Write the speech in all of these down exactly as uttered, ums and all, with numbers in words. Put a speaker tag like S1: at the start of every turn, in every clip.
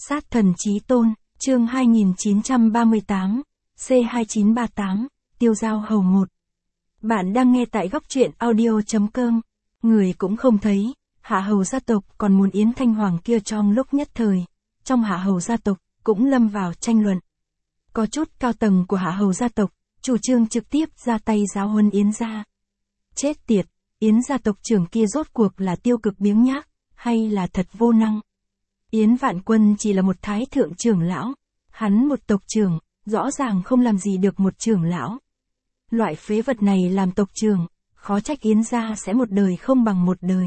S1: Sát thần chí tôn, chương hai nghìn chín trăm ba mươi tám, C hai chín ba tám, Tiêu Giao Hầu một. Bạn đang nghe tại góc truyện audio.com. Người cũng không thấy, Hạ Hầu gia tộc còn muốn Yến Thanh Hoàng kia trong lúc nhất thời. Trong Hạ Hầu gia tộc, cũng lâm vào tranh luận. Có chút cao tầng của Hạ Hầu gia tộc, chủ trương trực tiếp ra tay giáo huấn Yến gia. Chết tiệt, Yến gia tộc trưởng kia rốt cuộc là tiêu cực biếng nhác, hay là thật vô năng? Yến Vạn Quân chỉ là một thái thượng trưởng lão, hắn một tộc trưởng, rõ ràng không làm gì được một trưởng lão. Loại phế vật này làm tộc trưởng, khó trách Yến gia sẽ một đời không bằng một đời.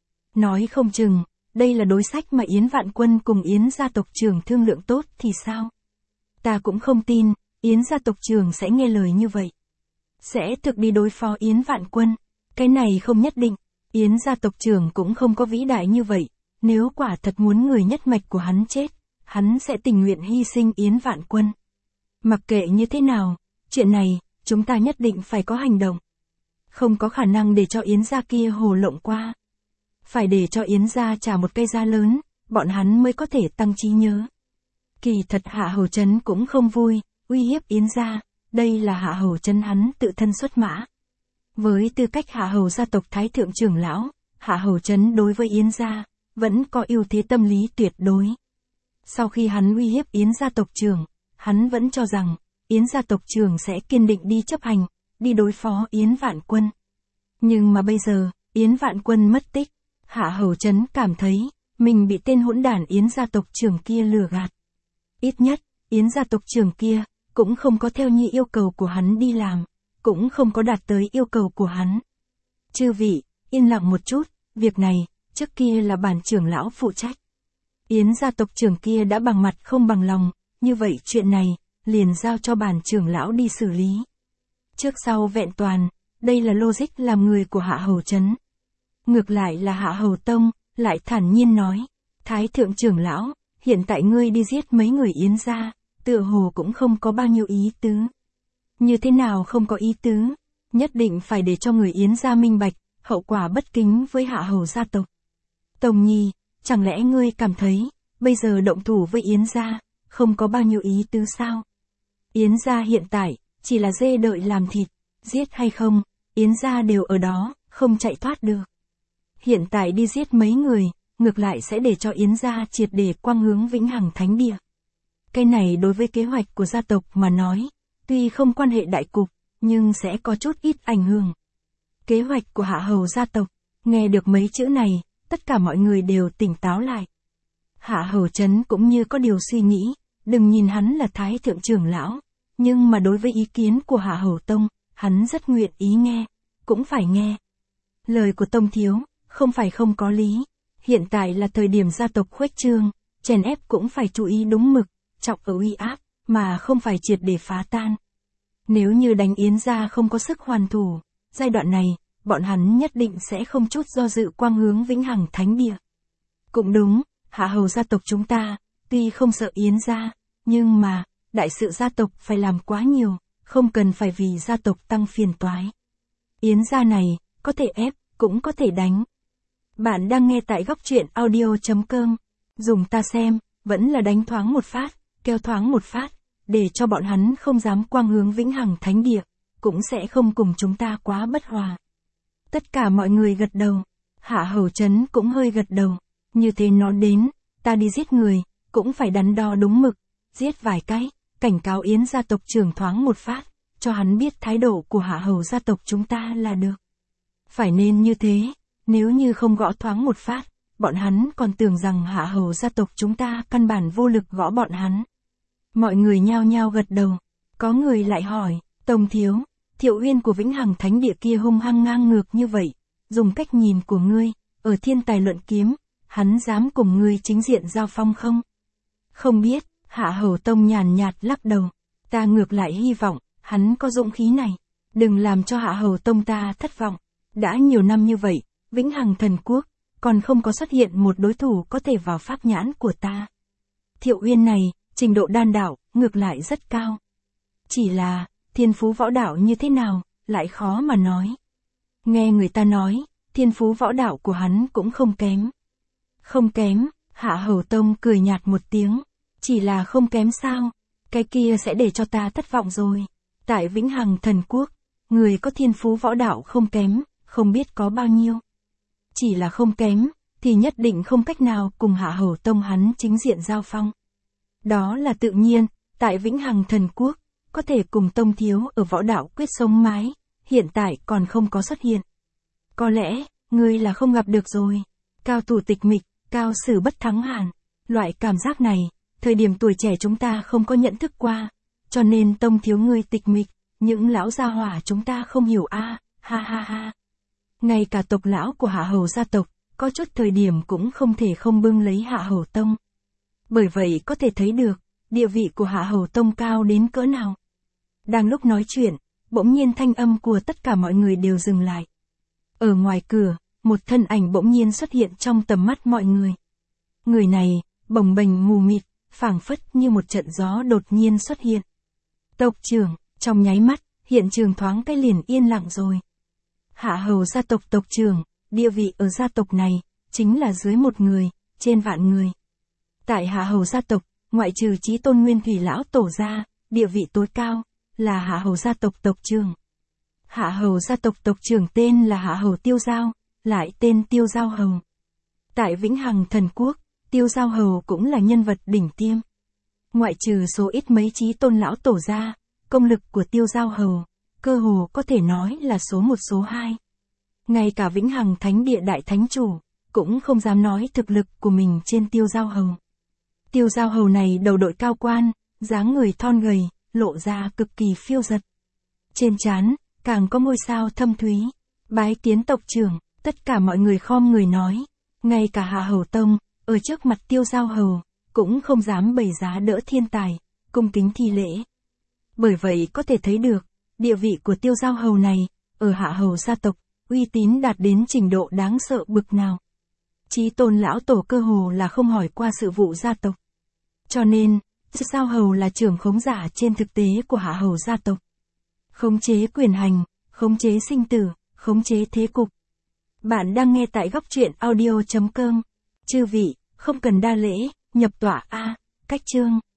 S1: Nói không chừng, đây là đối sách mà Yến Vạn Quân cùng Yến gia tộc trưởng thương lượng tốt thì sao? Ta cũng không tin, Yến gia tộc trưởng sẽ nghe lời như vậy. Sẽ thực đi đối phó Yến Vạn Quân, cái này không nhất định, Yến gia tộc trưởng cũng không có vĩ đại như vậy. Nếu quả thật muốn người nhất mạch của hắn chết, hắn sẽ tình nguyện hy sinh Yến Vạn Quân. Mặc kệ như thế nào, chuyện này, chúng ta nhất định phải có hành động. Không có khả năng để cho Yến gia kia hồ lộng qua. Phải để cho Yến gia trả một cây giá lớn, bọn hắn mới có thể tăng trí nhớ. Kỳ thật Hạ Hầu Trấn cũng không vui, uy hiếp Yến gia, đây là Hạ Hầu Trấn hắn tự thân xuất mã. Với tư cách Hạ Hầu gia tộc thái thượng trưởng lão, Hạ Hầu Trấn đối với Yến gia vẫn có ưu thế tâm lý tuyệt đối. Sau khi hắn uy hiếp Yến gia tộc trưởng, hắn vẫn cho rằng, Yến gia tộc trưởng sẽ kiên định đi chấp hành, đi đối phó Yến Vạn Quân. Nhưng mà bây giờ, Yến Vạn Quân mất tích, Hạ Hầu Trấn cảm thấy, mình bị tên hỗn đản Yến gia tộc trưởng kia lừa gạt. Ít nhất, Yến gia tộc trưởng kia, cũng không có theo như yêu cầu của hắn đi làm, cũng không có đạt tới yêu cầu của hắn. Chư vị, yên lặng một chút, việc này, trước kia là bản trưởng lão phụ trách. Yến gia tộc trưởng kia đã bằng mặt không bằng lòng, như vậy chuyện này, liền giao cho bản trưởng lão đi xử lý. Trước sau vẹn toàn, đây là logic làm người của Hạ Hầu Trấn. Ngược lại là Hạ Hầu Tông, lại thản nhiên nói, Thái thượng trưởng lão, hiện tại ngươi đi giết mấy người Yến gia, tựa hồ cũng không có bao nhiêu ý tứ. Như thế nào không có ý tứ, nhất định phải để cho người Yến gia minh bạch, hậu quả bất kính với Hạ Hầu gia tộc. Tông Nhi, chẳng lẽ ngươi cảm thấy, bây giờ động thủ với Yến gia, không có bao nhiêu ý tứ sao? Yến gia hiện tại, chỉ là dê đợi làm thịt, giết hay không, Yến gia đều ở đó, không chạy thoát được. Hiện tại đi giết mấy người, ngược lại sẽ để cho Yến gia triệt để quang hướng vĩnh hằng thánh địa. Cái này đối với kế hoạch của gia tộc mà nói, tuy không quan hệ đại cục, nhưng sẽ có chút ít ảnh hưởng. Kế hoạch của Hạ Hầu gia tộc, nghe được mấy chữ này, tất cả mọi người đều tỉnh táo lại. Hạ Hầu Trấn cũng như có điều suy nghĩ, đừng nhìn hắn là thái thượng trưởng lão, nhưng mà đối với ý kiến của Hạ Hầu Tông, hắn rất nguyện ý nghe, cũng phải nghe. Lời của Tông thiếu, không phải không có lý, hiện tại là thời điểm gia tộc khuếch trương, chèn ép cũng phải chú ý đúng mực, trọng ở uy áp, mà không phải triệt để phá tan. Nếu như đánh Yến gia không có sức hoàn thủ, giai đoạn này, bọn hắn nhất định sẽ không chút do dự quang hướng vĩnh hằng thánh địa. Cũng đúng, Hạ Hầu gia tộc chúng ta, tuy không sợ Yến gia, nhưng mà, đại sự gia tộc phải làm quá nhiều, không cần phải vì gia tộc tăng phiền toái. Yến gia này, có thể ép, cũng có thể đánh. Bạn đang nghe tại góc truyện audio.com, dùng ta xem, vẫn là đánh thoáng một phát, kêu thoáng một phát, để cho bọn hắn không dám quang hướng vĩnh hằng thánh địa, cũng sẽ không cùng chúng ta quá bất hòa. Tất cả mọi người gật đầu, Hạ Hầu Trấn cũng hơi gật đầu, như thế nó đến, ta đi giết người, cũng phải đắn đo đúng mực, giết vài cái, cảnh cáo Yến gia tộc trưởng thoáng một phát, cho hắn biết thái độ của Hạ Hầu gia tộc chúng ta là được. Phải nên như thế, nếu như không gõ thoáng một phát, bọn hắn còn tưởng rằng Hạ Hầu gia tộc chúng ta căn bản vô lực gõ bọn hắn. Mọi người nhao nhao gật đầu, có người lại hỏi, Tông thiếu, Thiệu Uyên của vĩnh hằng thánh địa kia hung hăng ngang ngược như vậy, dùng cách nhìn của ngươi, ở thiên tài luận kiếm, hắn dám cùng ngươi chính diện giao phong không? Không biết, Hạ Hầu Tông nhàn nhạt lắc đầu, ta ngược lại hy vọng, hắn có dũng khí này, đừng làm cho Hạ Hầu Tông ta thất vọng, đã nhiều năm như vậy, vĩnh hằng thần quốc, còn không có xuất hiện một đối thủ có thể vào pháp nhãn của ta. Thiệu Uyên này, trình độ đan đạo, ngược lại rất cao. Chỉ là, thiên phú võ đạo như thế nào, lại khó mà nói. Nghe người ta nói, thiên phú võ đạo của hắn cũng không kém. Không kém, Hạ Hầu Tông cười nhạt một tiếng, chỉ là không kém sao, cái kia sẽ để cho ta thất vọng rồi. Tại Vĩnh Hằng Thần Quốc, người có thiên phú võ đạo không kém, không biết có bao nhiêu. Chỉ là không kém, thì nhất định không cách nào cùng Hạ Hầu Tông hắn chính diện giao phong. Đó là tự nhiên, tại Vĩnh Hằng Thần Quốc, có thể cùng Tông thiếu ở võ đạo quyết sống mái, hiện tại còn không có xuất hiện. Có lẽ, ngươi là không gặp được rồi. Cao thủ tịch mịch, cao sử bất thắng hàn. Loại cảm giác này, thời điểm tuổi trẻ chúng ta không có nhận thức qua, cho nên Tông thiếu ngươi tịch mịch, những lão gia hỏa chúng ta không hiểu a, ha ha ha. Ngay cả tộc lão của Hạ Hầu gia tộc, có chút thời điểm cũng không thể không bưng lấy Hạ Hầu Tông. Bởi vậy có thể thấy được, địa vị của Hạ Hầu Tông cao đến cỡ nào. Đang lúc nói chuyện, bỗng nhiên thanh âm của tất cả mọi người đều dừng lại. Ở ngoài cửa, một thân ảnh bỗng nhiên xuất hiện trong tầm mắt mọi người. Người này, bồng bềnh mù mịt, phảng phất như một trận gió đột nhiên xuất hiện. Tộc trưởng, trong nháy mắt, hiện trường thoáng cái liền yên lặng rồi. Hạ Hầu gia tộc tộc trưởng, địa vị ở gia tộc này, chính là dưới một người, trên vạn người. Tại Hạ Hầu gia tộc, ngoại trừ Chí Tôn Nguyên Thủy lão tổ gia, địa vị tối cao, là Hạ Hầu gia tộc tộc trưởng. Hạ Hầu gia tộc tộc trưởng tên là Hạ Hầu Tiêu Giao, lại tên Tiêu Giao Hầu. Tại Vĩnh Hằng Thần Quốc, Tiêu Giao Hầu cũng là nhân vật đỉnh tiêm. Ngoại trừ số ít mấy Chí Tôn lão tổ gia, công lực của Tiêu Giao Hầu, cơ hồ có thể nói là số một số hai. Ngay cả Vĩnh Hằng Thánh Địa Đại Thánh Chủ, cũng không dám nói thực lực của mình trên Tiêu Giao Hầu. Tiêu Giao Hầu này đầu đội cao quan, dáng người thon gầy, lộ ra cực kỳ phiêu dật. Trên trán, càng có ngôi sao thâm thúy. Bái kiến tộc trưởng, tất cả mọi người khom người nói. Ngay cả Hạ Hầu Tông, ở trước mặt Tiêu Giao Hầu, cũng không dám bày giá đỡ thiên tài, cung kính thi lễ. Bởi vậy có thể thấy được, địa vị của Tiêu Giao Hầu này, ở Hạ Hầu gia tộc, uy tín đạt đến trình độ đáng sợ bực nào. Chí Tôn lão tổ cơ hồ là không hỏi qua sự vụ gia tộc. Cho nên, Tiêu Giao Hầu là trưởng khống giả trên thực tế của Hạ Hầu gia tộc. Khống chế quyền hành, khống chế sinh tử, khống chế thế cục. Bạn đang nghe tại góc truyện audio chấm com. Chư vị, không cần đa lễ, nhập tọa a, cách chương.